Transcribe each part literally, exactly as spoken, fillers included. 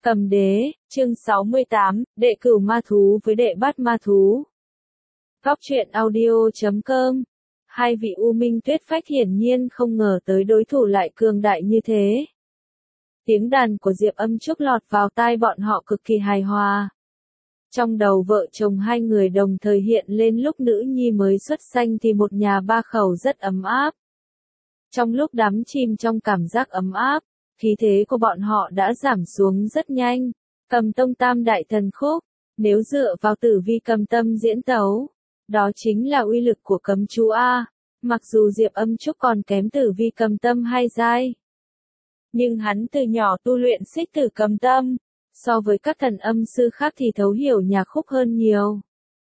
Cầm đế, chương sáu mươi tám, đệ cửu ma thú với đệ bát ma thú. Góc truyện audio chấm com. Hai vị U Minh Tuyết Phách hiển nhiên không ngờ tới đối thủ lại cường đại như thế. Tiếng đàn của Diệp Âm Trúc lọt vào tai bọn họ cực kỳ hài hòa. Trong đầu vợ chồng hai người đồng thời hiện lên lúc nữ nhi mới xuất sanh thì một nhà ba khẩu rất ấm áp. Trong lúc đắm chìm trong cảm giác ấm áp, khí thế của bọn họ đã giảm xuống rất nhanh. Cầm tông tam đại thần khúc, nếu dựa vào tử vi cầm tâm diễn tấu, đó chính là uy lực của cấm chú A. Mặc dù Diệp Âm Trúc còn kém tử vi cầm tâm hai giai, nhưng hắn từ nhỏ tu luyện xích tử cầm tâm, so với các thần âm sư khác thì thấu hiểu nhạc khúc hơn nhiều.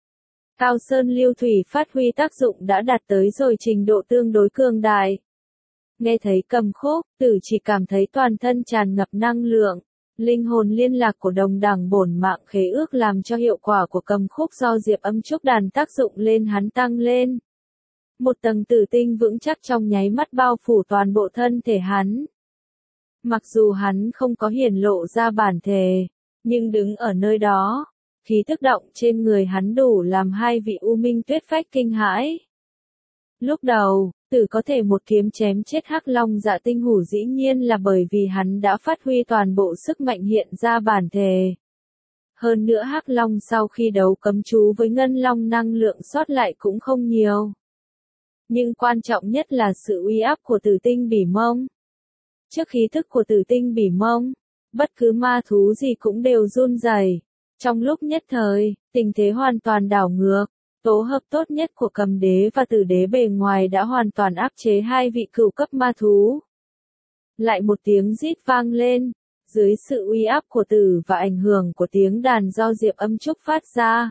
Cao Sơn Lưu Thủy phát huy tác dụng đã đạt tới rồi trình độ tương đối cường đại. Nghe thấy cầm khúc, tử chỉ cảm thấy toàn thân tràn ngập năng lượng, linh hồn liên lạc của đồng đẳng bổn mạng khế ước làm cho hiệu quả của cầm khúc do Diệp Âm Trúc đàn tác dụng lên hắn tăng lên. Một tầng tử tinh vững chắc trong nháy mắt bao phủ toàn bộ thân thể hắn. Mặc dù hắn không có hiển lộ ra bản thể, nhưng đứng ở nơi đó, khí tức động trên người hắn đủ làm hai vị U Minh Tuyết Phách kinh hãi. Lúc đầu, tử có thể một kiếm chém chết Hắc Long Dạ Tinh Hủ dĩ nhiên là bởi vì hắn đã phát huy toàn bộ sức mạnh hiện ra bản thể. Hơn nữa Hắc Long sau khi đấu cấm chú với Ngân Long năng lượng sót lại cũng không nhiều. Nhưng quan trọng nhất là sự uy áp của tử tinh bỉ mông. Trước khí thức của tử tinh bỉ mông, bất cứ ma thú gì cũng đều run rẩy. Trong lúc nhất thời, tình thế hoàn toàn đảo ngược. Tố hợp tốt nhất của cầm đế và tử đế bề ngoài đã hoàn toàn áp chế hai vị cửu cấp ma thú. Lại một tiếng rít vang lên, dưới sự uy áp của tử và ảnh hưởng của tiếng đàn do Diệp Âm Trúc phát ra.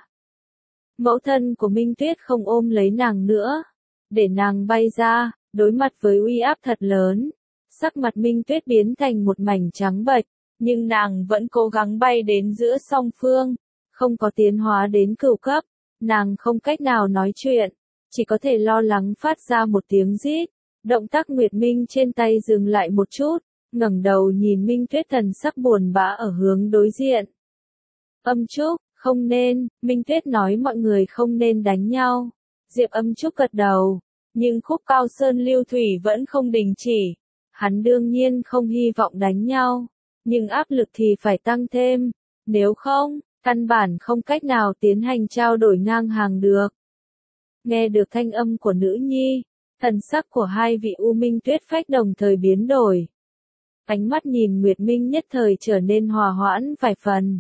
Mẫu thân của Minh Tuyết không ôm lấy nàng nữa, để nàng bay ra, đối mặt với uy áp thật lớn. Sắc mặt Minh Tuyết biến thành một mảnh trắng bệch, nhưng nàng vẫn cố gắng bay đến giữa song phương, không có tiến hóa đến cửu cấp. Nàng không cách nào nói chuyện, chỉ có thể lo lắng phát ra một tiếng rít. Động tác Nguyệt Minh trên tay dừng lại một chút, ngẩng đầu nhìn Minh Tuyết thần sắc buồn bã ở hướng đối diện. Âm Trúc, không nên, Minh Tuyết nói mọi người không nên đánh nhau. Diệp Âm Trúc gật đầu, nhưng khúc Cao Sơn Lưu Thủy vẫn không đình chỉ. Hắn đương nhiên không hy vọng đánh nhau, nhưng áp lực thì phải tăng thêm, nếu không, căn bản không cách nào tiến hành trao đổi ngang hàng được. Nghe được thanh âm của nữ nhi, thần sắc của hai vị U Minh Tuyết Phách đồng thời biến đổi. Ánh mắt nhìn Nguyệt Minh nhất thời trở nên hòa hoãn vài phần.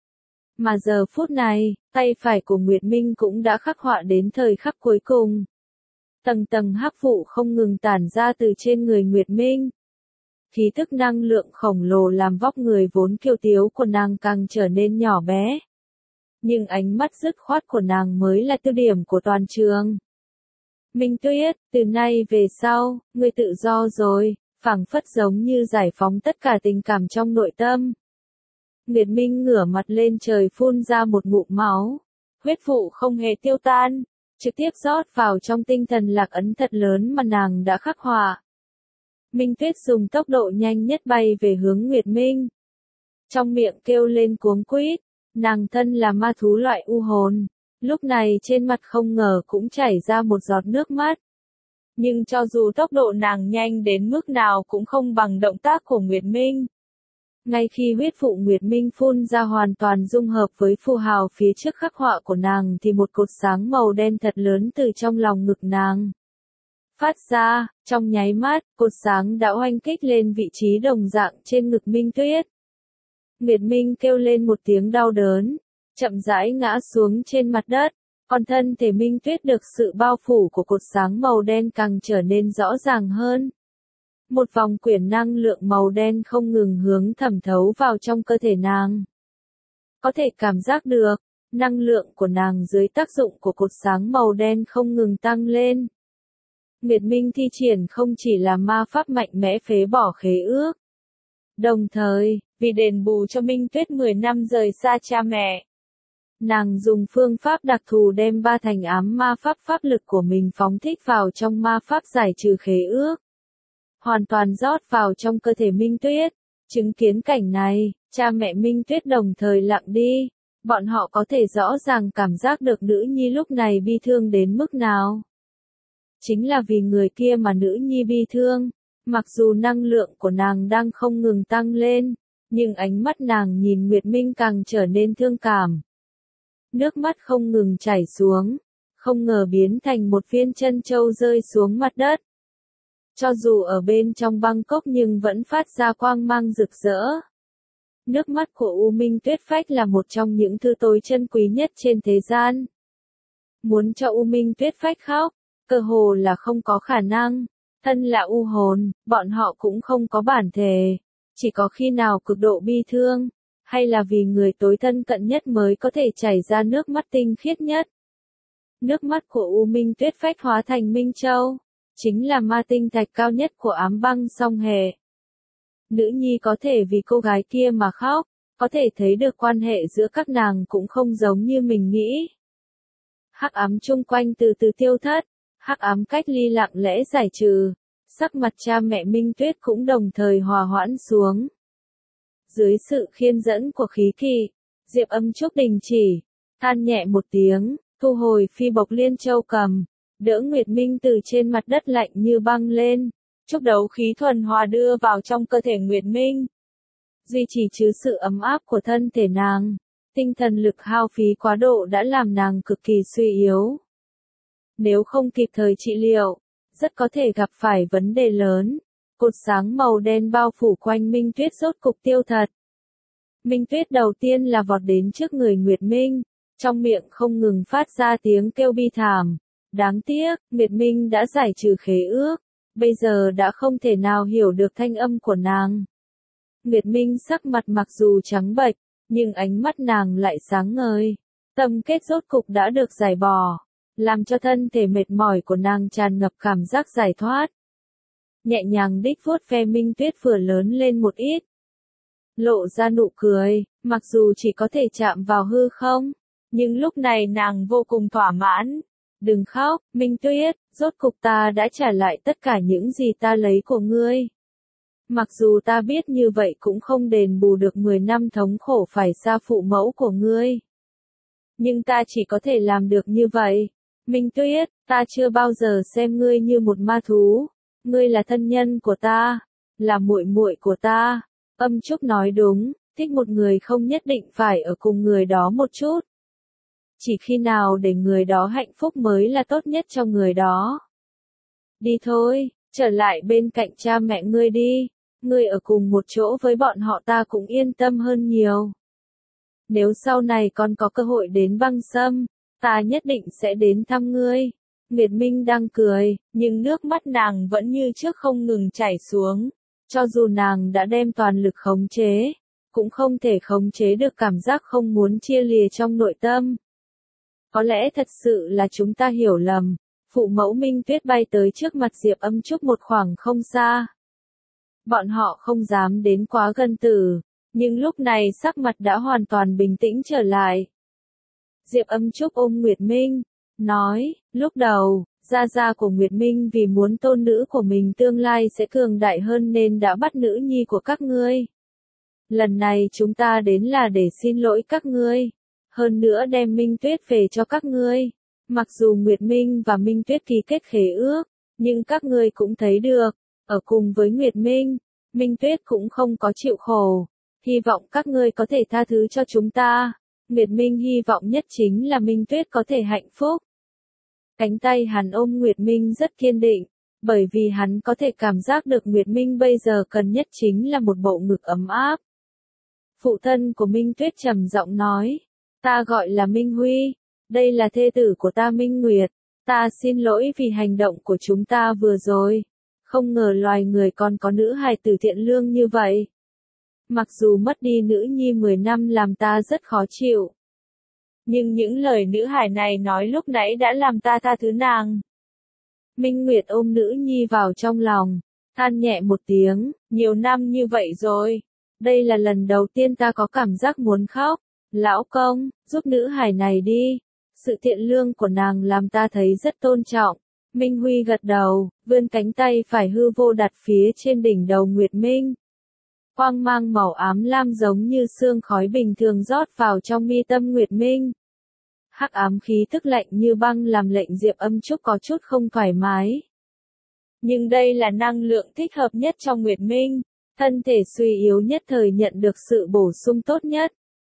Mà giờ phút này, tay phải của Nguyệt Minh cũng đã khắc họa đến thời khắc cuối cùng. Tầng tầng hắc vụ không ngừng tản ra từ trên người Nguyệt Minh. Khí tức năng lượng khổng lồ làm vóc người vốn kiêu tiếu của nàng càng trở nên nhỏ bé. Nhưng ánh mắt dứt khoát của nàng mới là tiêu điểm của toàn trường. Minh Tuyết, từ nay về sau, ngươi tự do rồi, phảng phất giống như giải phóng tất cả tình cảm trong nội tâm. Nguyệt Minh ngửa mặt lên trời phun ra một ngụm máu. Huyết vụ không hề tiêu tan, trực tiếp rót vào trong tinh thần lạc ấn thật lớn mà nàng đã khắc họa. Minh Tuyết dùng tốc độ nhanh nhất bay về hướng Nguyệt Minh. Trong miệng kêu lên cuống quýt, nàng thân là ma thú loại u hồn, lúc này trên mặt không ngờ cũng chảy ra một giọt nước mắt. Nhưng cho dù tốc độ nàng nhanh đến mức nào cũng không bằng động tác của Nguyệt Minh. Ngay khi huyết vụ Nguyệt Minh phun ra hoàn toàn dung hợp với phù hào phía trước khắc họa của nàng thì một cột sáng màu đen thật lớn từ trong lòng ngực nàng phát ra, trong nháy mắt, cột sáng đã oanh kích lên vị trí đồng dạng trên ngực Minh Tuyết. Nguyệt Minh kêu lên một tiếng đau đớn, chậm rãi ngã xuống trên mặt đất, còn thân thể Minh Tuyết được sự bao phủ của cột sáng màu đen càng trở nên rõ ràng hơn. Một vòng quyển năng lượng màu đen không ngừng hướng thẩm thấu vào trong cơ thể nàng. Có thể cảm giác được, năng lượng của nàng dưới tác dụng của cột sáng màu đen không ngừng tăng lên. Nguyệt Minh thi triển không chỉ là ma pháp mạnh mẽ phế bỏ khế ước. Đồng thời, vì đền bù cho Minh Tuyết mười năm rời xa cha mẹ, nàng dùng phương pháp đặc thù đem ba thành ám ma pháp pháp lực của mình phóng thích vào trong ma pháp giải trừ khế ước. Hoàn toàn rót vào trong cơ thể Minh Tuyết. Chứng kiến cảnh này, Cha mẹ Minh Tuyết đồng thời lặng đi, bọn họ có thể rõ ràng cảm giác được nữ nhi lúc này bi thương đến mức nào. Chính là vì người kia mà nữ nhi bi thương, mặc dù năng lượng của nàng đang không ngừng tăng lên, nhưng ánh mắt nàng nhìn Nguyệt Minh càng trở nên thương cảm. Nước mắt không ngừng chảy xuống, không ngờ biến thành một viên chân châu rơi xuống mặt đất. Cho dù ở bên trong Bangkok nhưng vẫn phát ra quang mang rực rỡ. Nước mắt của U Minh Tuyết Phách là một trong những thứ tối chân quý nhất trên thế gian. Muốn cho U Minh Tuyết Phách khóc, cơ hồ là không có khả năng. Thân là U hồn, bọn họ cũng không có bản thể. Chỉ có khi nào cực độ bi thương, hay là vì người tối thân cận nhất mới có thể chảy ra nước mắt tinh khiết nhất. Nước mắt của U Minh Tuyết Phách hóa thành Minh Châu, chính là ma tinh thạch cao nhất của ám băng song hệ. Nữ nhi có thể vì cô gái kia mà khóc, có thể thấy được quan hệ giữa các nàng cũng không giống như mình nghĩ. Hắc ám chung quanh từ từ tiêu thất, hắc ám cách ly lặng lẽ giải trừ, sắc mặt cha mẹ Minh Tuyết cũng đồng thời hòa hoãn xuống. Dưới sự khiên dẫn của khí kỵ, Diệp Âm Trúc đình chỉ, than nhẹ một tiếng, thu hồi phi bộc liên châu cầm, đỡ Nguyệt Minh từ trên mặt đất lạnh như băng lên, chúc đấu khí thuần hòa đưa vào trong cơ thể Nguyệt Minh. Duy trì chứ sự ấm áp của thân thể nàng, tinh thần lực hao phí quá độ đã làm nàng cực kỳ suy yếu. Nếu không kịp thời trị liệu, rất có thể gặp phải vấn đề lớn. Cột sáng màu đen bao phủ quanh Minh Tuyết rốt cục tiêu thật. Minh Tuyết đầu tiên là vọt đến trước người Nguyệt Minh, trong miệng không ngừng phát ra tiếng kêu bi thảm. Đáng tiếc, Nguyệt Minh đã giải trừ khế ước, bây giờ đã không thể nào hiểu được thanh âm của nàng. Nguyệt Minh sắc mặt mặc dù trắng bệch, nhưng ánh mắt nàng lại sáng ngời. Tâm kết rốt cục đã được giải bỏ, làm cho thân thể mệt mỏi của nàng tràn ngập cảm giác giải thoát. Nhẹ nhàng đích vuốt ve Minh Tuyết vừa lớn lên một ít. Lộ ra nụ cười, mặc dù chỉ có thể chạm vào hư không, nhưng lúc này nàng vô cùng thỏa mãn. Đừng khóc, Minh Tuyết, rốt cục ta đã trả lại tất cả những gì ta lấy của ngươi. Mặc dù ta biết như vậy cũng không đền bù được mười năm thống khổ phải xa phụ mẫu của ngươi. Nhưng ta chỉ có thể làm được như vậy. Minh Tuyết, ta chưa bao giờ xem ngươi như một ma thú. Ngươi là thân nhân của ta, là muội muội của ta. Âm Trúc nói đúng, thích một người không nhất định phải ở cùng người đó một chút. Chỉ khi nào để người đó hạnh phúc mới là tốt nhất cho người đó. Đi thôi, trở lại bên cạnh cha mẹ ngươi đi. Ngươi ở cùng một chỗ với bọn họ ta cũng yên tâm hơn nhiều. Nếu sau này còn có cơ hội đến Băng Sâm, ta nhất định sẽ đến thăm ngươi. Nguyệt Minh đang cười, nhưng nước mắt nàng vẫn như trước không ngừng chảy xuống. Cho dù nàng đã đem toàn lực khống chế, cũng không thể khống chế được cảm giác không muốn chia lìa trong nội tâm. Có lẽ thật sự là chúng ta hiểu lầm. Phụ mẫu Minh Tuyết bay tới trước mặt Diệp Âm Trúc một khoảng không xa. Bọn họ không dám đến quá gần tử, nhưng lúc này sắc mặt đã hoàn toàn bình tĩnh trở lại. Diệp Âm Trúc ôm Nguyệt Minh, nói, lúc đầu, gia gia của Nguyệt Minh vì muốn tôn nữ của mình tương lai sẽ cường đại hơn nên đã bắt nữ nhi của các ngươi. Lần này chúng ta đến là để xin lỗi các ngươi, hơn nữa đem Minh Tuyết về cho các ngươi. Mặc dù Nguyệt Minh và Minh Tuyết ký kết khế ước, nhưng các ngươi cũng thấy được, ở cùng với Nguyệt Minh, Minh Tuyết cũng không có chịu khổ. Hy vọng các ngươi có thể tha thứ cho chúng ta. Nguyệt Minh hy vọng nhất chính là Minh Tuyết có thể hạnh phúc. Cánh tay hắn ôm Nguyệt Minh rất kiên định, bởi vì hắn có thể cảm giác được Nguyệt Minh bây giờ cần nhất chính là một bộ ngực ấm áp. Phụ thân của Minh Tuyết trầm giọng nói, ta gọi là Minh Huy, đây là thê tử của ta Minh Nguyệt, ta xin lỗi vì hành động của chúng ta vừa rồi, không ngờ loài người còn có nữ hài tử thiện lương như vậy. Mặc dù mất đi nữ nhi mười năm làm ta rất khó chịu. Nhưng những lời nữ hài này nói lúc nãy đã làm ta tha thứ nàng. Minh Nguyệt ôm nữ nhi vào trong lòng, than nhẹ một tiếng, nhiều năm như vậy rồi. Đây là lần đầu tiên ta có cảm giác muốn khóc. Lão công, giúp nữ hài này đi. Sự thiện lương của nàng làm ta thấy rất tôn trọng. Minh Huy gật đầu, vươn cánh tay phải hư vô đặt phía trên đỉnh đầu Nguyệt Minh. Quang mang màu ám lam giống như sương khói bình thường rót vào trong mi tâm Nguyệt Minh. Hắc ám khí tức lạnh như băng làm lệnh Diệp Âm Trúc có chút không thoải mái. Nhưng đây là năng lượng thích hợp nhất trong Nguyệt Minh, thân thể suy yếu nhất thời nhận được sự bổ sung tốt nhất.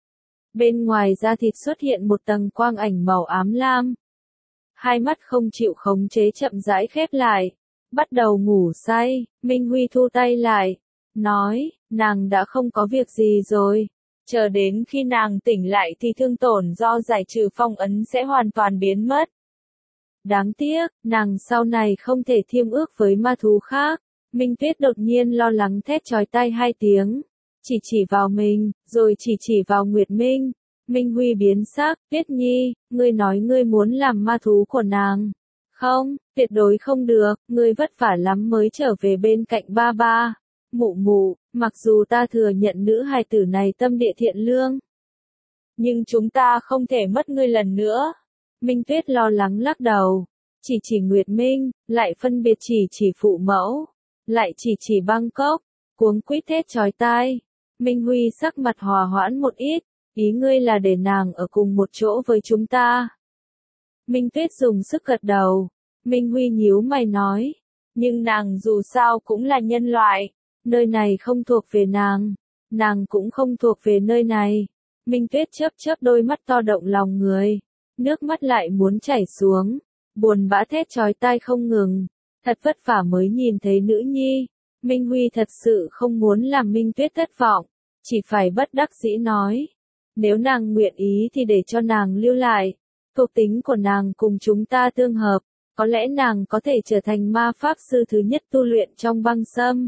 Bên ngoài da thịt xuất hiện một tầng quang ảnh màu ám lam. Hai mắt không chịu khống chế chậm rãi khép lại, bắt đầu ngủ say. Minh Huy thu tay lại, nói, nàng đã không có việc gì rồi. Chờ đến khi nàng tỉnh lại thì thương tổn do giải trừ phong ấn sẽ hoàn toàn biến mất. Đáng tiếc, nàng sau này không thể thiêm ước với ma thú khác. Minh Tuyết đột nhiên lo lắng thét chói tai hai tiếng. Chỉ chỉ vào mình, rồi chỉ chỉ vào Nguyệt Minh. Minh Huy biến sắc, Tuyết Nhi, ngươi nói ngươi muốn làm ma thú của nàng. Không, tuyệt đối không được, ngươi vất vả lắm mới trở về bên cạnh ba ba. Mụ mụ, mặc dù ta thừa nhận nữ hài tử này tâm địa thiện lương, nhưng chúng ta không thể mất ngươi lần nữa. Minh Tuyết lo lắng lắc đầu, chỉ chỉ Nguyệt Minh, lại phân biệt chỉ chỉ phụ mẫu, lại chỉ chỉ Bangkok, cuống quýt thét chói tai. Minh Huy sắc mặt hòa hoãn một ít, ý ngươi là để nàng ở cùng một chỗ với chúng ta. Minh Tuyết dùng sức gật đầu, Minh Huy nhíu mày nói, nhưng nàng dù sao cũng là nhân loại, nơi này không thuộc về nàng, nàng cũng không thuộc về nơi này. Minh Tuyết chớp chớp đôi mắt to động lòng người, nước mắt lại muốn chảy xuống, buồn bã thét chói tai không ngừng, thật vất vả mới nhìn thấy nữ nhi. Minh Huy thật sự không muốn làm Minh Tuyết thất vọng, chỉ phải bất đắc dĩ nói, nếu nàng nguyện ý thì để cho nàng lưu lại, thuộc tính của nàng cùng chúng ta tương hợp, có lẽ nàng có thể trở thành ma pháp sư thứ nhất tu luyện trong băng sâm.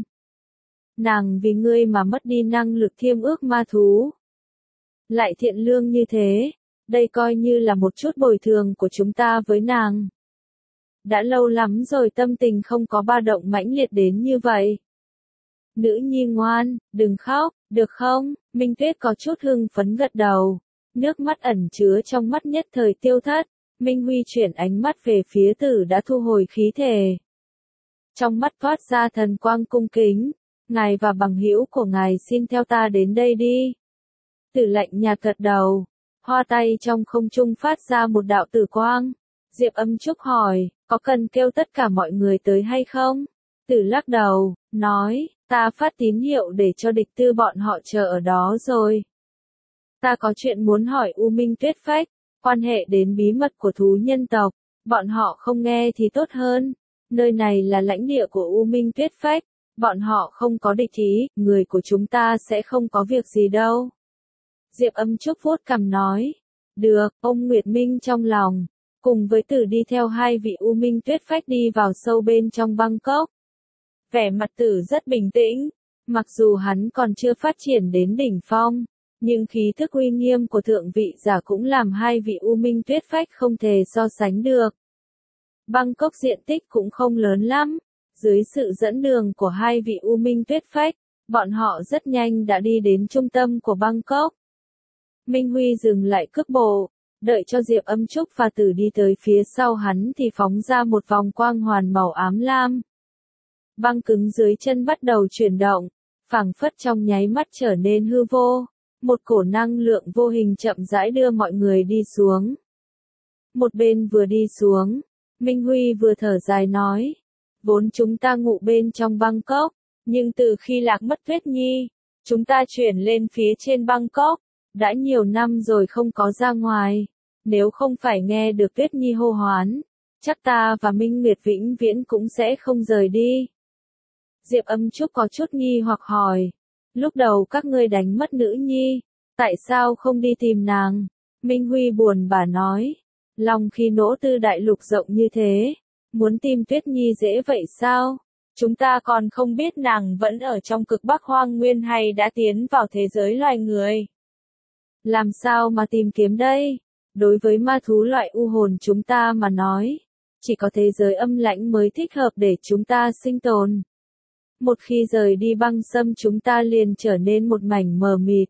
Nàng vì ngươi mà mất đi năng lực thiêm ước ma thú. Lại thiện lương như thế, đây coi như là một chút bồi thường của chúng ta với nàng. Đã lâu lắm rồi tâm tình không có ba động mãnh liệt đến như vậy. Nữ nhi ngoan, đừng khóc, được không? Minh Tuyết có chút hưng phấn gật đầu. Nước mắt ẩn chứa trong mắt nhất thời tiêu thất. Minh Huy chuyển ánh mắt về phía Tử đã thu hồi khí thể. Trong mắt thoát ra thần quang cung kính. Ngài và bằng hữu của ngài xin theo ta đến đây đi. Tử lạnh nhạt gật đầu. Hoa tay trong không trung phát ra một đạo tử quang. Diệp Âm Trúc hỏi, có cần kêu tất cả mọi người tới hay không? Tử lắc đầu, nói, ta phát tín hiệu để cho địch tư bọn họ chờ ở đó rồi. Ta có chuyện muốn hỏi U Minh Tuyết Phách, quan hệ đến bí mật của thú nhân tộc, bọn họ không nghe thì tốt hơn. Nơi này là lãnh địa của U Minh Tuyết Phách, bọn họ không có địch ý, người của chúng ta sẽ không có việc gì đâu. Diệp Âm Trúc vuốt cằm nói, được, ông Nguyệt Minh trong lòng, cùng với Tử đi theo hai vị U Minh Tuyết Phách đi vào sâu bên trong Bangkok. Vẻ mặt Tử rất bình tĩnh, mặc dù hắn còn chưa phát triển đến đỉnh phong, nhưng khí thức uy nghiêm của thượng vị giả cũng làm hai vị U Minh Tuyết Phách không thể so sánh được. Bangkok diện tích cũng không lớn lắm, dưới sự dẫn đường của hai vị U Minh Tuyết Phách, bọn họ rất nhanh đã đi đến trung tâm của Bangkok. Minh Huy dừng lại cước bộ, đợi cho Diệp Âm Trúc và Tử đi tới phía sau hắn thì phóng ra một vòng quang hoàn màu ám lam. Băng cứng dưới chân bắt đầu chuyển động, phảng phất trong nháy mắt trở nên hư vô, một cổ năng lượng vô hình chậm rãi đưa mọi người đi xuống. Một bên vừa đi xuống, Minh Huy vừa thở dài nói, vốn chúng ta ngụ bên trong Bangkok, nhưng từ khi lạc mất Tuyết Nhi, chúng ta chuyển lên phía trên Bangkok, đã nhiều năm rồi không có ra ngoài, nếu không phải nghe được Tuyết Nhi hô hoán, chắc ta và Minh Nguyệt vĩnh viễn cũng sẽ không rời đi. Diệp Âm Trúc có chút nghi hoặc hỏi, lúc đầu các ngươi đánh mất nữ nhi, tại sao không đi tìm nàng? Minh Huy buồn bã nói, lòng khi nỗ tư đại lục rộng như thế, muốn tìm Tuyết Nhi dễ vậy sao? Chúng ta còn không biết nàng vẫn ở trong cực Bắc Hoang Nguyên hay đã tiến vào thế giới loài người. Làm sao mà tìm kiếm đây? Đối với ma thú loại u hồn chúng ta mà nói, chỉ có thế giới âm lãnh mới thích hợp để chúng ta sinh tồn. Một khi rời đi băng sâm chúng ta liền trở nên một mảnh mờ mịt.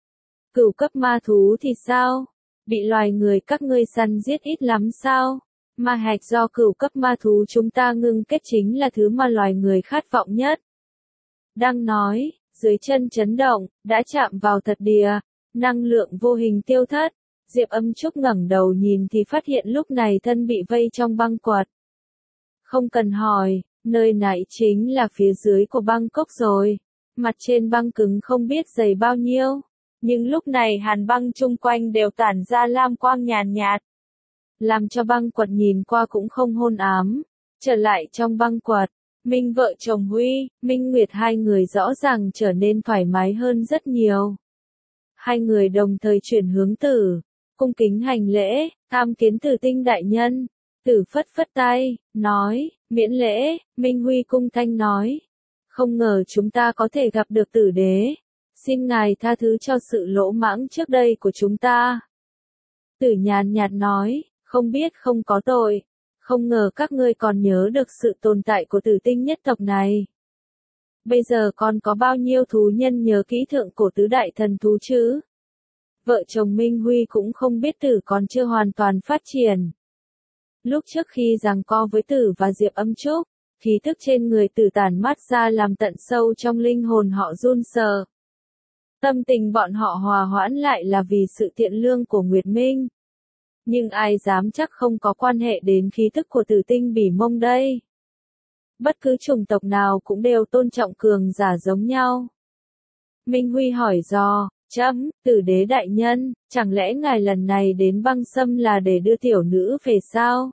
Cửu cấp ma thú thì sao? Bị loài người các ngươi săn giết ít lắm sao? Ma hạch do cửu cấp ma thú chúng ta ngưng kết chính là thứ mà loài người khát vọng nhất. Đang nói, Dưới chân chấn động, đã chạm vào thật địa, năng lượng vô hình tiêu thất. Diệp Âm Trúc ngẩng đầu nhìn thì phát hiện lúc này thân bị vây trong băng quật. Không cần hỏi, nơi này chính là phía dưới của băng cốc rồi. Mặt trên băng cứng không biết dày bao nhiêu, nhưng lúc này hàn băng chung quanh đều tản ra lam quang nhàn nhạt, làm cho băng quật nhìn qua cũng không hôn ám. Trở lại trong băng quật, Minh vợ chồng Huy, Minh Nguyệt hai người rõ ràng trở nên thoải mái hơn rất nhiều. Hai người đồng thời chuyển hướng Tử, cung kính hành lễ, tham kiến Tử Tinh đại nhân. Tử phất phất tay, nói, miễn lễ. Minh Huy cung thanh nói, không ngờ chúng ta có thể gặp được Tử đế. Xin ngài tha thứ cho sự lỗ mãng trước đây của chúng ta. Tử nhàn nhạt nói, không biết không có tội. Không ngờ các ngươi còn nhớ được sự tồn tại của Tử Tinh nhất tộc này. Bây giờ còn có bao nhiêu thú nhân nhớ kỹ thượng cổ tứ đại thần thú chứ? Vợ chồng Minh Huy cũng không biết Tử còn chưa hoàn toàn phát triển. Lúc trước khi giằng co với Tử và Diệp Âm Trúc, khí thức trên người Tử tản mát ra làm tận sâu trong linh hồn họ run sợ. Tâm tình bọn họ hòa hoãn lại là vì sự thiện lương của Nguyệt Minh. Nhưng ai dám chắc không có quan hệ đến khí thức của Tử Tinh Bỉ Mông đây. Bất cứ chủng tộc nào cũng đều tôn trọng cường giả giống nhau. Minh Huy hỏi dò, chấm, Tử đế đại nhân, chẳng lẽ ngài lần này đến băng sâm là để đưa tiểu nữ về sao?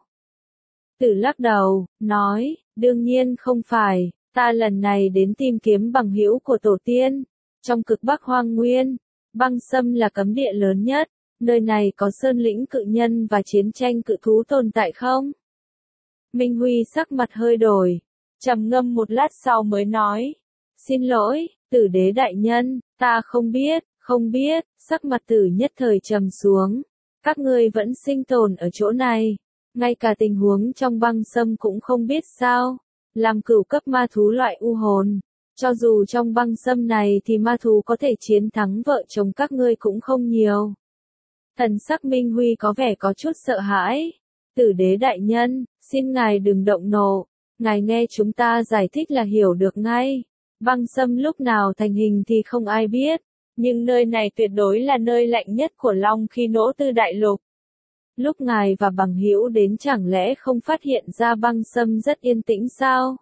Tử lắc đầu, nói, đương nhiên không phải, ta lần này đến tìm kiếm bằng hữu của tổ tiên. Trong cực Bắc Hoang Nguyên, băng sâm là cấm địa lớn nhất, nơi này có sơn lĩnh cự nhân và chiến tranh cự thú tồn tại không? Minh Huy sắc mặt hơi đổi, trầm ngâm một lát sau mới nói, xin lỗi, Tử đế đại nhân, ta không biết, không biết. Sắc mặt Tử nhất thời trầm xuống, các ngươi vẫn sinh tồn ở chỗ này, ngay cả tình huống trong băng sâm cũng không biết sao? Làm cửu cấp ma thú loại u hồn, cho dù trong băng sâm này thì ma thú có thể chiến thắng vợ chồng các ngươi cũng không nhiều. Thần sắc Minh Huy có vẻ có chút sợ hãi. Tử đế đại nhân, xin ngài đừng động nộ, ngài nghe chúng ta giải thích là hiểu được ngay. Băng sâm lúc nào thành hình thì không ai biết, nhưng nơi này tuyệt đối là nơi lạnh nhất của Long Khi Nỗ Tư đại lục. Lúc ngài và bằng hữu đến chẳng lẽ không phát hiện ra băng sâm rất yên tĩnh sao?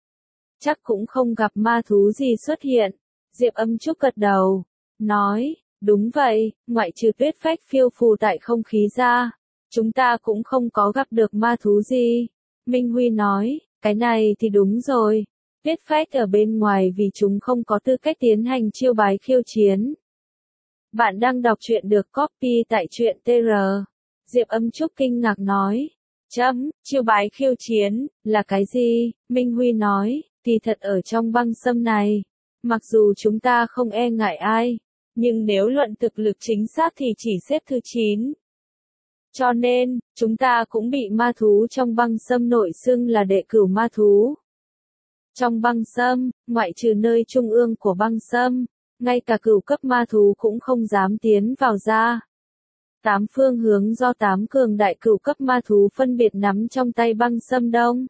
Chắc cũng không gặp ma thú gì xuất hiện. Diệp Âm Trúc gật đầu, nói, đúng vậy, ngoại trừ tuyết phách phiêu phù tại không khí ra, chúng ta cũng không có gặp được ma thú gì. Minh Huy nói, cái này thì đúng rồi, tuyết phách ở bên ngoài vì chúng không có tư cách tiến hành chiêu bái khiêu chiến. Bạn đang đọc truyện được copy tại truyện tê rờ. Diệp Âm Trúc kinh ngạc nói, chấm, chiêu bái khiêu chiến, là cái gì? Minh Huy nói, thì thật ở trong băng sâm này, mặc dù chúng ta không e ngại ai, nhưng nếu luận thực lực chính xác thì chỉ xếp thứ chín. Cho nên, chúng ta cũng bị ma thú trong băng sâm nội xưng là đệ cửu ma thú. Trong băng sâm, ngoại trừ nơi trung ương của băng sâm, ngay cả cửu cấp ma thú cũng không dám tiến vào ra. Tám phương hướng do tám cường đại cửu cấp ma thú phân biệt nắm trong tay băng sâm đông,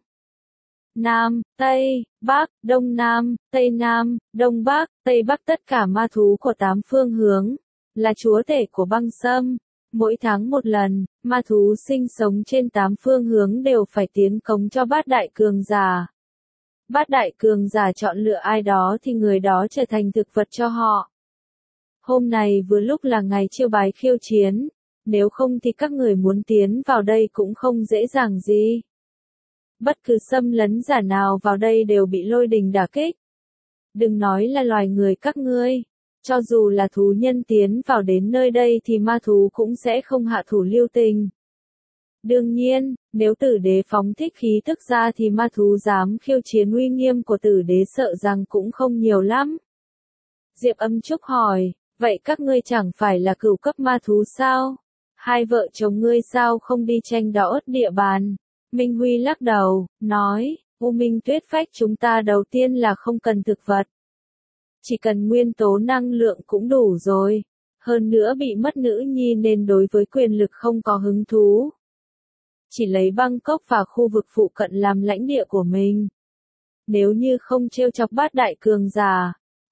Nam, Tây, Bắc, Đông Nam, Tây Nam, Đông Bắc, Tây Bắc tất cả ma thú của tám phương hướng, là chúa tể của băng sâm. Mỗi tháng một lần, ma thú sinh sống trên tám phương hướng đều phải tiến cống cho bát đại cường giả. Bát đại cường giả chọn lựa ai đó thì người đó trở thành thực vật cho họ. Hôm này vừa lúc là ngày chiêu bái khiêu chiến, nếu không thì các người muốn tiến vào đây cũng không dễ dàng gì. Bất cứ xâm lấn giả nào vào đây đều bị lôi đình đả kích. Đừng nói là loài người các ngươi, cho dù là thú nhân tiến vào đến nơi đây thì ma thú cũng sẽ không hạ thủ lưu tình. Đương nhiên, nếu Tử đế phóng thích khí tức ra thì ma thú dám khiêu chiến uy nghiêm của Tử đế sợ rằng cũng không nhiều lắm. Diệp Âm Trúc hỏi, vậy các ngươi chẳng phải là cửu cấp ma thú sao? Hai vợ chồng ngươi sao không đi tranh đỏ địa bàn? Minh Huy lắc đầu, nói, U Minh tuyết phách chúng ta đầu tiên là không cần thực vật. Chỉ cần nguyên tố năng lượng cũng đủ rồi. Hơn nữa bị mất nữ nhi nên đối với quyền lực không có hứng thú. Chỉ lấy Bangkok và khu vực phụ cận làm lãnh địa của mình. Nếu như không trêu chọc bát đại cường giả,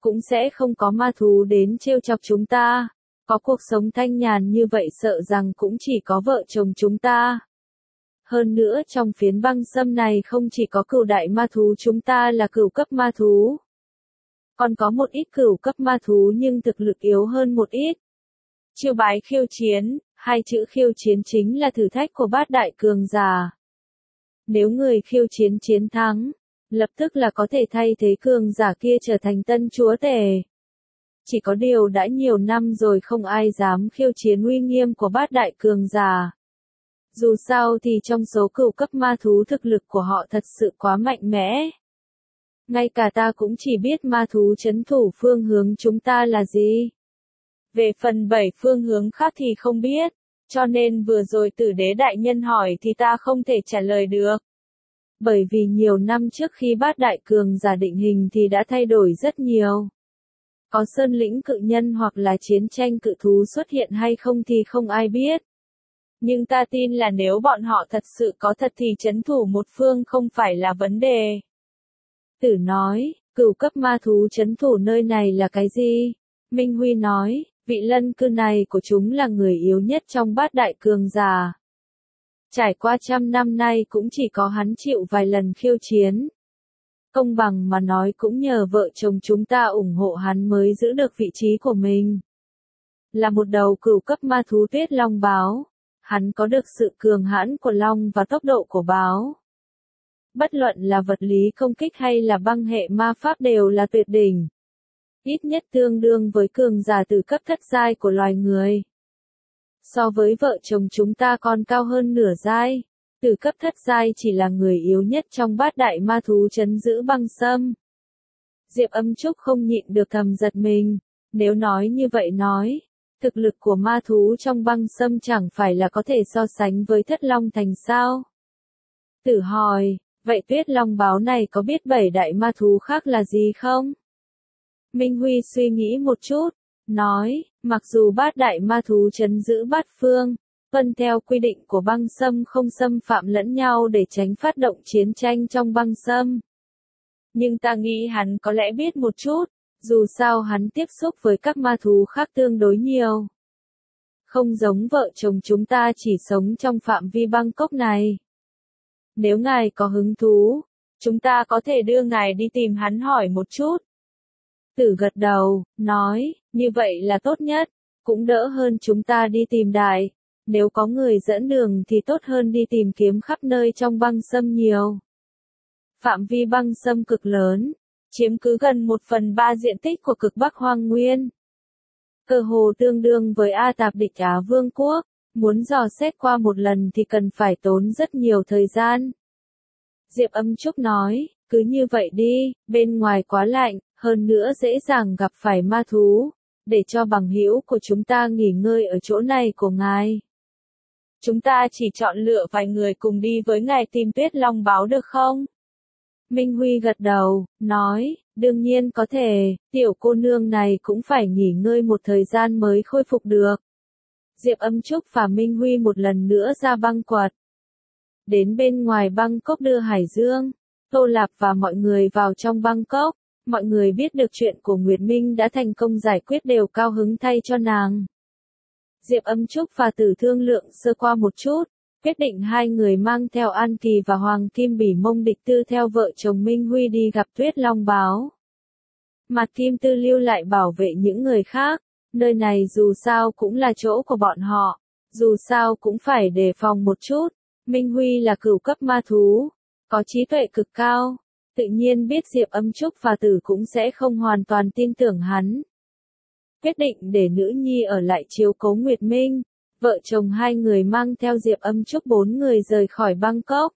cũng sẽ không có ma thú đến trêu chọc chúng ta. Có cuộc sống thanh nhàn như vậy sợ rằng cũng chỉ có vợ chồng chúng ta. Hơn nữa trong phiến băng sâm này không chỉ có cửu đại ma thú chúng ta là cửu cấp ma thú. Còn có một ít cửu cấp ma thú nhưng thực lực yếu hơn một ít. Chiêu bái khiêu chiến, hai chữ khiêu chiến chính là thử thách của bát đại cường giả. Nếu người khiêu chiến chiến thắng, lập tức là có thể thay thế cường giả kia trở thành tân chúa tể. Chỉ có điều đã nhiều năm rồi không ai dám khiêu chiến uy nghiêm của bát đại cường giả. Dù sao thì trong số cửu cấp ma thú thực lực của họ thật sự quá mạnh mẽ. Ngay cả ta cũng chỉ biết ma thú trấn thủ phương hướng chúng ta là gì. Về phần bảy phương hướng khác thì không biết, cho nên vừa rồi Tử Đế đại nhân hỏi thì ta không thể trả lời được. Bởi vì nhiều năm trước khi bát đại cường giả định hình thì đã thay đổi rất nhiều. Có sơn lĩnh cự nhân hoặc là chiến tranh cự thú xuất hiện hay không thì không ai biết. Nhưng ta tin là nếu bọn họ thật sự có thật thì trấn thủ một phương không phải là vấn đề. Tử nói, cửu cấp ma thú trấn thủ nơi này là cái gì? Minh Huy nói, vị lân cư này của chúng là người yếu nhất trong bát đại cường giả. Trải qua trăm năm nay cũng chỉ có hắn chịu vài lần khiêu chiến. Công bằng mà nói cũng nhờ vợ chồng chúng ta ủng hộ hắn mới giữ được vị trí của mình. Là một đầu cửu cấp ma thú tuyết long báo, hắn có được sự cường hãn của long và tốc độ của báo. Bất luận là vật lý công kích hay là băng hệ ma pháp đều là tuyệt đỉnh. Ít nhất tương đương với cường giả từ cấp thất giai của loài người. So với vợ chồng chúng ta còn cao hơn nửa giai. Từ cấp thất giai chỉ là người yếu nhất trong bát đại ma thú trấn giữ băng sâm. Diệp Âm Trúc không nhịn được thầm giật mình. Nếu nói như vậy nói, thực lực của ma thú trong băng sâm chẳng phải là có thể so sánh với thất long thành sao? Tử hỏi, vậy tuyết long báo này có biết bảy đại ma thú khác là gì không? Minh Huy suy nghĩ một chút, nói, mặc dù bát đại ma thú trấn giữ bát phương, tuân theo quy định của băng sâm không xâm phạm lẫn nhau để tránh phát động chiến tranh trong băng sâm. Nhưng ta nghĩ hắn có lẽ biết một chút, dù sao hắn tiếp xúc với các ma thú khác tương đối nhiều. Không giống vợ chồng chúng ta chỉ sống trong phạm vi Bangkok này. Nếu ngài có hứng thú, chúng ta có thể đưa ngài đi tìm hắn hỏi một chút. Tử gật đầu, nói, như vậy là tốt nhất, cũng đỡ hơn chúng ta đi tìm đại. Nếu có người dẫn đường thì tốt hơn đi tìm kiếm khắp nơi trong băng sâm nhiều. Phạm vi băng sâm cực lớn, chiếm cứ gần một phần ba diện tích của cực Bắc Hoang Nguyên. Cơ hồ tương đương với A Tạp Địch Á Vương quốc, muốn dò xét qua một lần thì cần phải tốn rất nhiều thời gian. Diệp Âm Trúc nói, cứ như vậy đi, bên ngoài quá lạnh, hơn nữa dễ dàng gặp phải ma thú, để cho bằng hữu của chúng ta nghỉ ngơi ở chỗ này của ngài. Chúng ta chỉ chọn lựa vài người cùng đi với ngài tìm tuyết long báo được không? Minh Huy gật đầu, nói, đương nhiên có thể, tiểu cô nương này cũng phải nghỉ ngơi một thời gian mới khôi phục được. Diệp Âm Trúc và Minh Huy một lần nữa ra băng quật. Đến bên ngoài Bangkok đưa Hải Dương, Tô Lạp và mọi người vào trong Bangkok. Mọi người biết được chuyện của Nguyệt Minh đã thành công giải quyết đều cao hứng thay cho nàng. Diệp Âm Trúc và Tử thương lượng sơ qua một chút, quyết định hai người mang theo An Kỳ và Hoàng Kim Bỉ Mông Địch Tư theo vợ chồng Minh Huy đi gặp Tuyết Long báo. Mặt Kim Tư lưu lại bảo vệ những người khác, nơi này dù sao cũng là chỗ của bọn họ, dù sao cũng phải đề phòng một chút. Minh Huy là cửu cấp ma thú, có trí tuệ cực cao, tự nhiên biết Diệp Âm Trúc và Tử cũng sẽ không hoàn toàn tin tưởng hắn. Quyết định để nữ nhi ở lại chiếu cố Nguyệt Minh, vợ chồng hai người mang theo Diệp Âm Trúc bốn người rời khỏi Bangkok.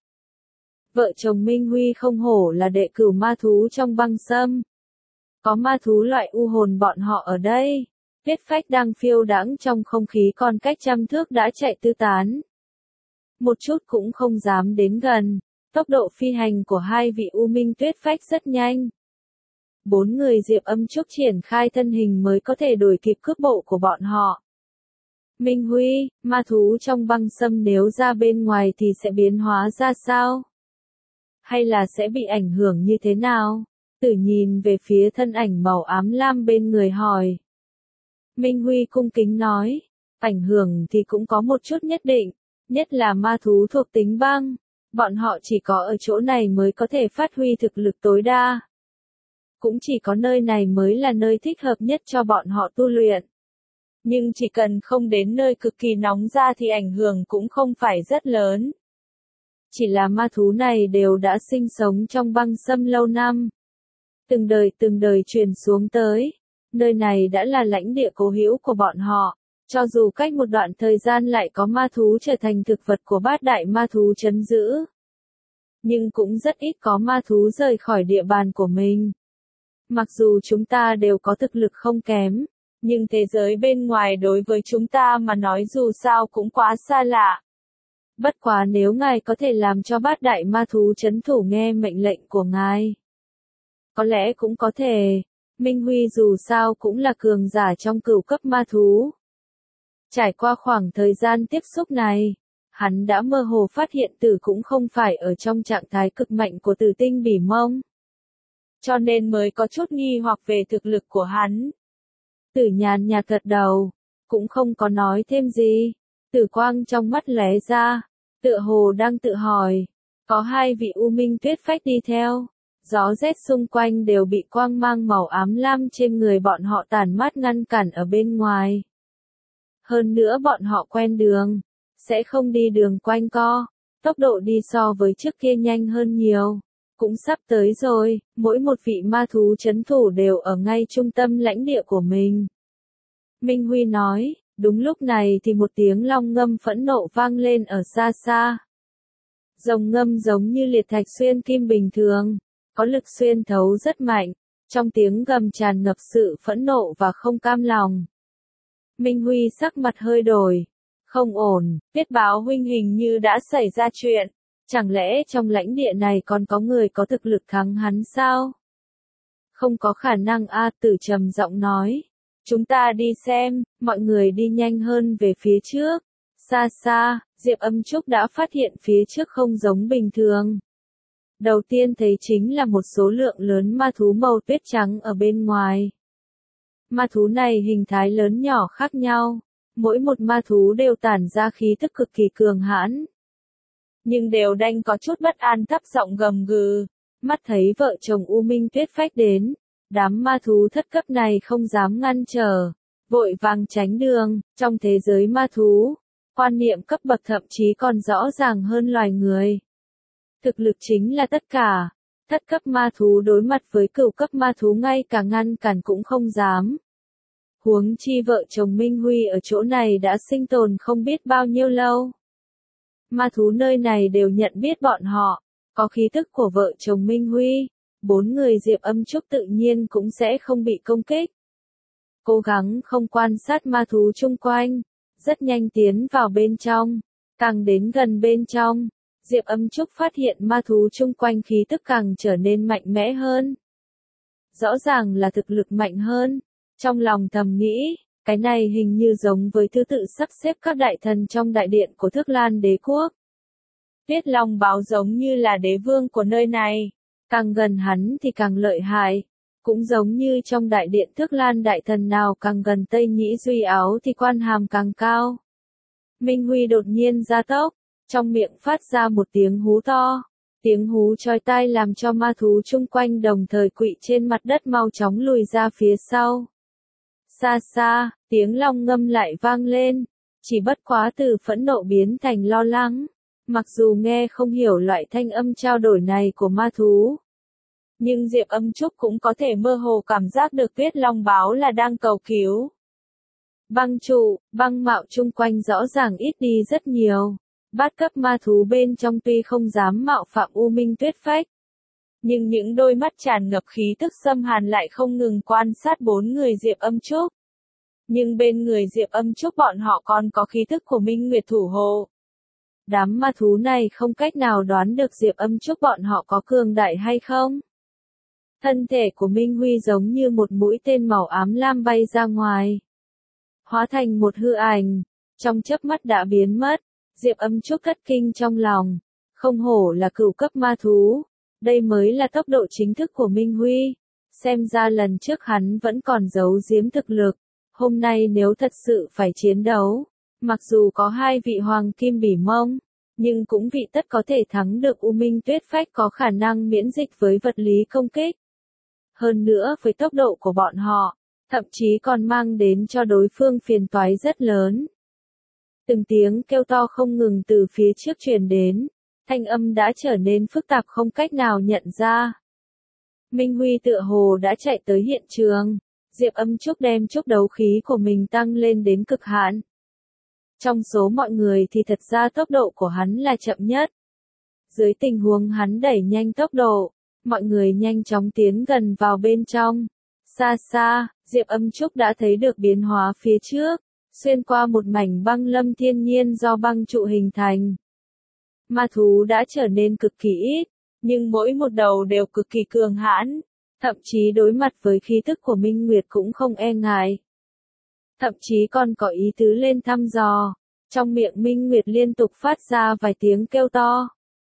Vợ chồng Minh Huy không hổ là đệ cửu ma thú trong băng sâm. Có ma thú loại u hồn bọn họ ở đây. Tuyết phách đang phiêu đãng trong không khí còn cách trăm thước đã chạy tứ tán. Một chút cũng không dám đến gần, tốc độ phi hành của hai vị U Minh tuyết phách rất nhanh. Bốn người Diệp Âm Trúc triển khai thân hình mới có thể đuổi kịp cước bộ của bọn họ. Minh Huy, ma thú trong băng sâm nếu ra bên ngoài thì sẽ biến hóa ra sao? Hay là sẽ bị ảnh hưởng như thế nào? Tử nhìn về phía thân ảnh màu ám lam bên người hỏi. Minh Huy cung kính nói, ảnh hưởng thì cũng có một chút nhất định, nhất là ma thú thuộc tính băng, bọn họ chỉ có ở chỗ này mới có thể phát huy thực lực tối đa. Cũng chỉ có nơi này mới là nơi thích hợp nhất cho bọn họ tu luyện. Nhưng chỉ cần không đến nơi cực kỳ nóng ra thì ảnh hưởng cũng không phải rất lớn. Chỉ là ma thú này đều đã sinh sống trong băng xâm lâu năm. Từng đời từng đời truyền xuống tới. Nơi này đã là lãnh địa cố hữu của bọn họ. Cho dù cách một đoạn thời gian lại có ma thú trở thành thực vật của bát đại ma thú trấn giữ. Nhưng cũng rất ít có ma thú rời khỏi địa bàn của mình. Mặc dù chúng ta đều có thực lực không kém, nhưng thế giới bên ngoài đối với chúng ta mà nói dù sao cũng quá xa lạ. Bất quá nếu ngài có thể làm cho bát đại ma thú trấn thủ nghe mệnh lệnh của ngài. Có lẽ cũng có thể, Minh Huy dù sao cũng là cường giả trong cửu cấp ma thú. Trải qua khoảng thời gian tiếp xúc này, hắn đã mơ hồ phát hiện Tử cũng không phải ở trong trạng thái cực mạnh của Tử tinh bỉ mông. Cho nên mới có chút nghi hoặc về thực lực của hắn. Tử nhàn nhạt gật đầu, cũng không có nói thêm gì. Tử quang trong mắt lóe ra, tựa hồ đang tự hỏi, có hai vị U Minh Tuyết Phách đi theo, gió rét xung quanh đều bị quang mang màu ám lam trên người bọn họ tàn mát ngăn cản ở bên ngoài. Hơn nữa bọn họ quen đường, sẽ không đi đường quanh co, tốc độ đi so với trước kia nhanh hơn nhiều. Cũng sắp tới rồi, mỗi một vị ma thú trấn thủ đều ở ngay trung tâm lãnh địa của mình. Minh Huy nói, đúng lúc này thì một tiếng long ngâm phẫn nộ vang lên ở xa xa. Rồng ngâm giống như liệt thạch xuyên kim bình thường, có lực xuyên thấu rất mạnh, trong tiếng gầm tràn ngập sự phẫn nộ và không cam lòng. Minh Huy sắc mặt hơi đổi, không ổn, Tuyết Báo huynh hình như đã xảy ra chuyện. Chẳng lẽ trong lãnh địa này còn có người có thực lực thắng hắn sao? Không có khả năng A Tử trầm giọng nói. Chúng ta đi xem, mọi người đi nhanh hơn về phía trước. Xa xa, Diệp Âm Trúc đã phát hiện phía trước không giống bình thường. Đầu tiên thấy chính là một số lượng lớn ma thú màu tuyết trắng ở bên ngoài. Ma thú này hình thái lớn nhỏ khác nhau, mỗi một ma thú đều tản ra khí tức cực kỳ cường hãn. Nhưng đều đanh có chút bất an thấp giọng gầm gừ, mắt thấy vợ chồng U Minh Tuyết Phách đến, đám ma thú thất cấp này không dám ngăn trở, vội vàng tránh đường. Trong thế giới ma thú, quan niệm cấp bậc thậm chí còn rõ ràng hơn loài người. Thực lực chính là tất cả, thất cấp ma thú đối mặt với cửu cấp ma thú ngay cả ngăn cản cũng không dám. Huống chi vợ chồng Minh Huy ở chỗ này đã sinh tồn không biết bao nhiêu lâu. Ma thú nơi này đều nhận biết bọn họ, có khí tức của vợ chồng Minh Huy, bốn người Diệp Âm Trúc tự nhiên cũng sẽ không bị công kích. Cố gắng không quan sát ma thú chung quanh, rất nhanh tiến vào bên trong, càng đến gần bên trong, Diệp Âm Trúc phát hiện ma thú chung quanh khí tức càng trở nên mạnh mẽ hơn. Rõ ràng là thực lực mạnh hơn, trong lòng thầm nghĩ. Cái này hình như giống với thứ tự sắp xếp các đại thần trong đại điện của Thước Lan đế quốc. Tuyết Long báo giống như là đế vương của nơi này, càng gần hắn thì càng lợi hại, cũng giống như trong đại điện Thước Lan đại thần nào càng gần Tây Nhĩ Duy Áo thì quan hàm càng cao. Minh Huy đột nhiên ra tốc, trong miệng phát ra một tiếng hú to, tiếng hú chói tai làm cho ma thú chung quanh đồng thời quỵ trên mặt đất mau chóng lùi ra phía sau. Xa xa, tiếng long ngâm lại vang lên, chỉ bất quá từ phẫn nộ biến thành lo lắng, mặc dù nghe không hiểu loại thanh âm trao đổi này của ma thú. Nhưng Diệp Âm Trúc cũng có thể mơ hồ cảm giác được Tuyết Long báo là đang cầu cứu. Băng trụ, băng mạo chung quanh rõ ràng ít đi rất nhiều, bát cấp ma thú bên trong tuy không dám mạo phạm U Minh Tuyết Phách. Nhưng những đôi mắt tràn ngập khí tức xâm hàn lại không ngừng quan sát bốn người Diệp Âm Trúc. Nhưng bên người Diệp Âm Trúc bọn họ còn có khí tức của Minh Nguyệt thủ hộ. Đám ma thú này không cách nào đoán được Diệp Âm Trúc bọn họ có cường đại hay không. Thân thể của Minh Huy giống như một mũi tên màu ám lam bay ra ngoài. Hóa thành một hư ảnh, trong chớp mắt đã biến mất. Diệp Âm Trúc thất kinh trong lòng, không hổ là cửu cấp ma thú. Đây mới là tốc độ chính thức của Minh Huy. Xem ra lần trước hắn vẫn còn giấu giếm thực lực. Hôm nay nếu thật sự phải chiến đấu, mặc dù có hai vị hoàng kim bỉ mông, nhưng cũng vị tất có thể thắng được U Minh Tuyết Phách có khả năng miễn dịch với vật lý công kích. Hơn nữa với tốc độ của bọn họ, thậm chí còn mang đến cho đối phương phiền toái rất lớn. Từng tiếng kêu to không ngừng từ phía trước truyền đến, thanh âm đã trở nên phức tạp không cách nào nhận ra. Minh Huy tựa hồ đã chạy tới hiện trường, Diệp Âm Trúc đem chút đấu khí của mình tăng lên đến cực hạn. Trong số mọi người thì thật ra tốc độ của hắn là chậm nhất. Dưới tình huống hắn đẩy nhanh tốc độ, mọi người nhanh chóng tiến gần vào bên trong. Xa xa, Diệp Âm Trúc đã thấy được biến hóa phía trước, xuyên qua một mảnh băng lâm thiên nhiên do băng trụ hình thành. Ma thú đã trở nên cực kỳ ít, nhưng mỗi một đầu đều cực kỳ cường hãn, thậm chí đối mặt với khí tức của Minh Nguyệt cũng không e ngại. Thậm chí còn có ý tứ lên thăm dò, trong miệng Minh Nguyệt liên tục phát ra vài tiếng kêu to.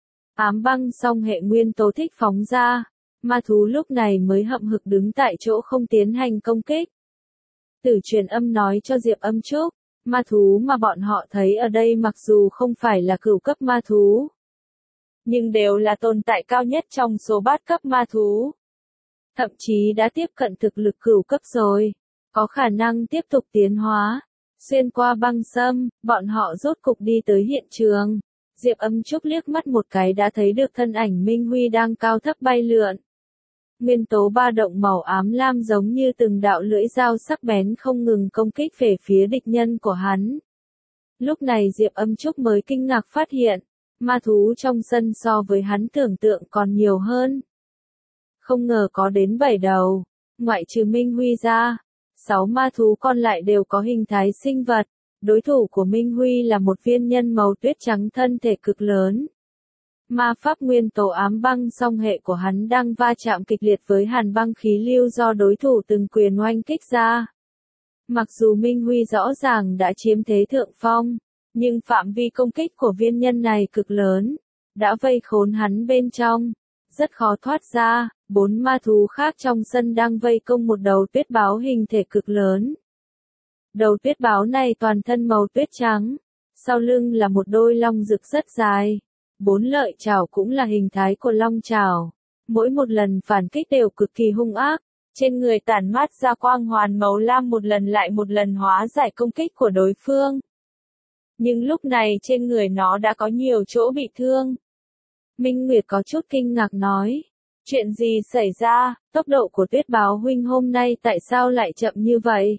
Ám băng song hệ nguyên tố thích phóng ra, ma thú lúc này mới hậm hực đứng tại chỗ không tiến hành công kích. Tử truyền âm nói cho Diệp Âm Trúc, ma thú mà bọn họ thấy ở đây mặc dù không phải là cửu cấp ma thú, nhưng đều là tồn tại cao nhất trong số bát cấp ma thú. Thậm chí đã tiếp cận thực lực cửu cấp rồi, có khả năng tiếp tục tiến hóa. Xuyên qua băng sâm, bọn họ rốt cục đi tới hiện trường. Diệp Âm Trúc liếc mắt một cái đã thấy được thân ảnh Minh Huy đang cao thấp bay lượn. Nguyên tố ba động màu ám lam giống như từng đạo lưỡi dao sắc bén không ngừng công kích về phía địch nhân của hắn. Lúc này Diệp Âm Trúc mới kinh ngạc phát hiện, ma thú trong sân so với hắn tưởng tượng còn nhiều hơn. Không ngờ có đến bảy đầu, ngoại trừ Minh Huy ra, sáu ma thú còn lại đều có hình thái sinh vật. Đối thủ của Minh Huy là một viên nhân màu tuyết trắng thân thể cực lớn. Ma pháp nguyên tố ám băng song hệ của hắn đang va chạm kịch liệt với hàn băng khí lưu do đối thủ từng quyền oanh kích ra. Mặc dù Minh Huy rõ ràng đã chiếm thế thượng phong, nhưng phạm vi công kích của viên nhân này cực lớn, đã vây khốn hắn bên trong, rất khó thoát ra. Bốn ma thú khác trong sân đang vây công một đầu tuyết báo hình thể cực lớn. Đầu tuyết báo này toàn thân màu tuyết trắng, sau lưng là một đôi long rực rất dài. Bốn lợi chảo cũng là hình thái của long chảo. Mỗi một lần phản kích đều cực kỳ hung ác, trên người tản mát ra quang hoàn màu lam một lần lại một lần hóa giải công kích của đối phương. Nhưng lúc này trên người nó đã có nhiều chỗ bị thương. Minh Nguyệt có chút kinh ngạc nói, chuyện gì xảy ra, tốc độ của tuyết báo huynh hôm nay tại sao lại chậm như vậy?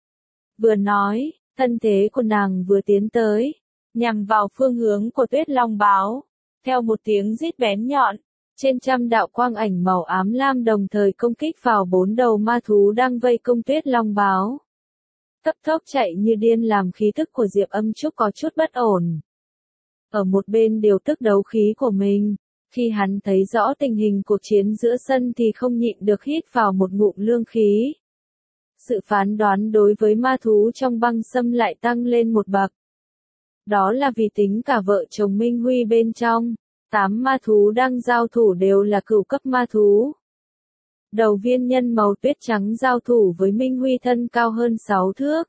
Vừa nói, thân thế của nàng vừa tiến tới, nhằm vào phương hướng của tuyết long báo. Theo một tiếng rít bén nhọn, trên trăm đạo quang ảnh màu ám lam đồng thời công kích vào bốn đầu ma thú đang vây công tuyết long báo. Cấp tốc chạy như điên làm khí tức của Diệp Âm Trúc có chút bất ổn. Ở một bên điều tức đấu khí của mình, khi hắn thấy rõ tình hình cuộc chiến giữa sân thì không nhịn được hít vào một ngụm lương khí. Sự phán đoán đối với ma thú trong băng sâm lại tăng lên một bậc. Đó là vì tính cả vợ chồng Minh Huy bên trong, tám ma thú đang giao thủ đều là cửu cấp ma thú. Đầu viên nhân màu tuyết trắng giao thủ với Minh Huy thân cao hơn sáu thước.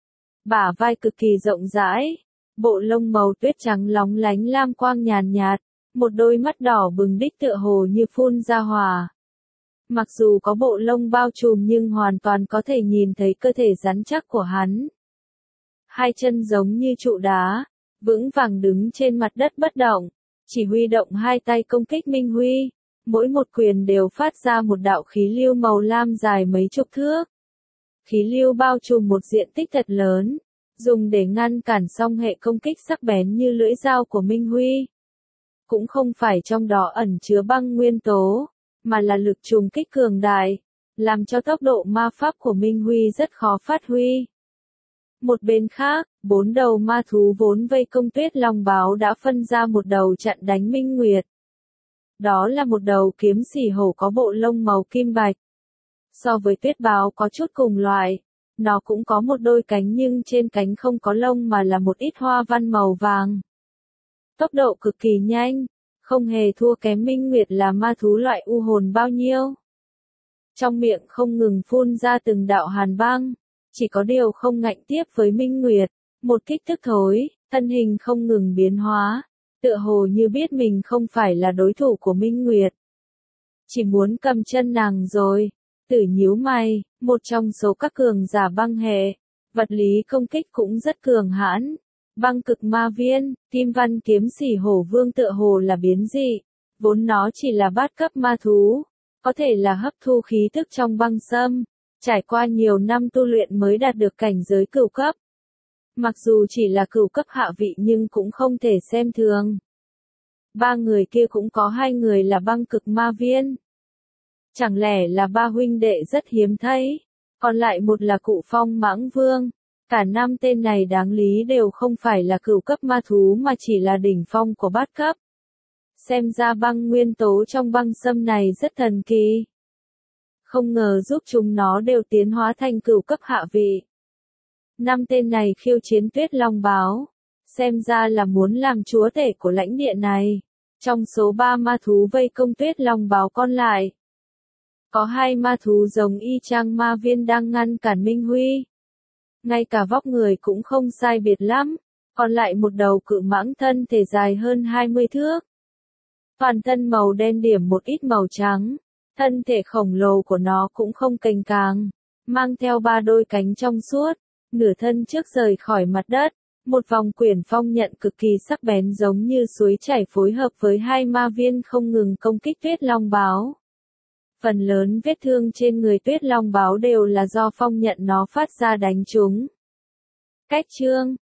Bả vai cực kỳ rộng rãi, bộ lông màu tuyết trắng lóng lánh lam quang nhàn nhạt, một đôi mắt đỏ bừng đích tựa hồ như phun ra hỏa. Mặc dù có bộ lông bao trùm nhưng hoàn toàn có thể nhìn thấy cơ thể rắn chắc của hắn. Hai chân giống như trụ đá, vững vàng đứng trên mặt đất bất động, chỉ huy động hai tay công kích Minh Huy, mỗi một quyền đều phát ra một đạo khí lưu màu lam dài mấy chục thước. Khí lưu bao trùm một diện tích thật lớn, dùng để ngăn cản song hệ công kích sắc bén như lưỡi dao của Minh Huy. Cũng không phải trong đó ẩn chứa băng nguyên tố, mà là lực trùng kích cường đại, làm cho tốc độ ma pháp của Minh Huy rất khó phát huy. Một bên khác, bốn đầu ma thú vốn vây công tuyết long báo đã phân ra một đầu chặn đánh Minh Nguyệt. Đó là một đầu kiếm xỉ hổ có bộ lông màu kim bạch. So với tuyết báo có chút cùng loại, nó cũng có một đôi cánh nhưng trên cánh không có lông mà là một ít hoa văn màu vàng. Tốc độ cực kỳ nhanh, không hề thua kém Minh Nguyệt là ma thú loại u hồn bao nhiêu. Trong miệng không ngừng phun ra từng đạo hàn băng, chỉ có điều không ngạnh tiếp với Minh Nguyệt, một kích thức thối, thân hình không ngừng biến hóa, tựa hồ như biết mình không phải là đối thủ của Minh Nguyệt. Chỉ muốn cầm chân nàng rồi, Tử nhíu mày, một trong số các cường giả băng hệ, vật lý công kích cũng rất cường hãn. Băng cực ma viên, Kim Văn kiếm Xỉ Hổ Vương tựa hồ là biến dị, vốn nó chỉ là bát cấp ma thú, có thể là hấp thu khí thức trong băng sâm, trải qua nhiều năm tu luyện mới đạt được cảnh giới cửu cấp. Mặc dù chỉ là cửu cấp hạ vị nhưng cũng không thể xem thường. Ba người kia cũng có hai người là băng cực ma viên. Chẳng lẽ là ba huynh đệ rất hiếm thấy, còn lại một là Cụ Phong Mãng Vương. Cả năm tên này đáng lý đều không phải là cửu cấp ma thú mà chỉ là đỉnh phong của bát cấp. Xem ra băng nguyên tố trong băng sâm này rất thần kỳ. Không ngờ giúp chúng nó đều tiến hóa thành cửu cấp hạ vị. Năm tên này khiêu chiến Tuyết Long Báo, xem ra là muốn làm chúa tể của lãnh địa này. Trong số ba ma thú vây công Tuyết Long Báo còn lại, có hai ma thú giống y chang ma viên đang ngăn cản Minh Huy. Ngay cả vóc người cũng không sai biệt lắm, còn lại một đầu cự mãng thân thể dài hơn hai mươi thước. Toàn thân màu đen điểm một ít màu trắng, thân thể khổng lồ của nó cũng không cành càng, mang theo ba đôi cánh trong suốt, nửa thân trước rời khỏi mặt đất, một vòng quyển phong nhận cực kỳ sắc bén giống như suối chảy phối hợp với hai ma viên không ngừng công kích Tuyết Long Báo. Phần lớn vết thương trên người Tuyết Long Báo đều là do phong nhận nó phát ra đánh chúng. Cách chương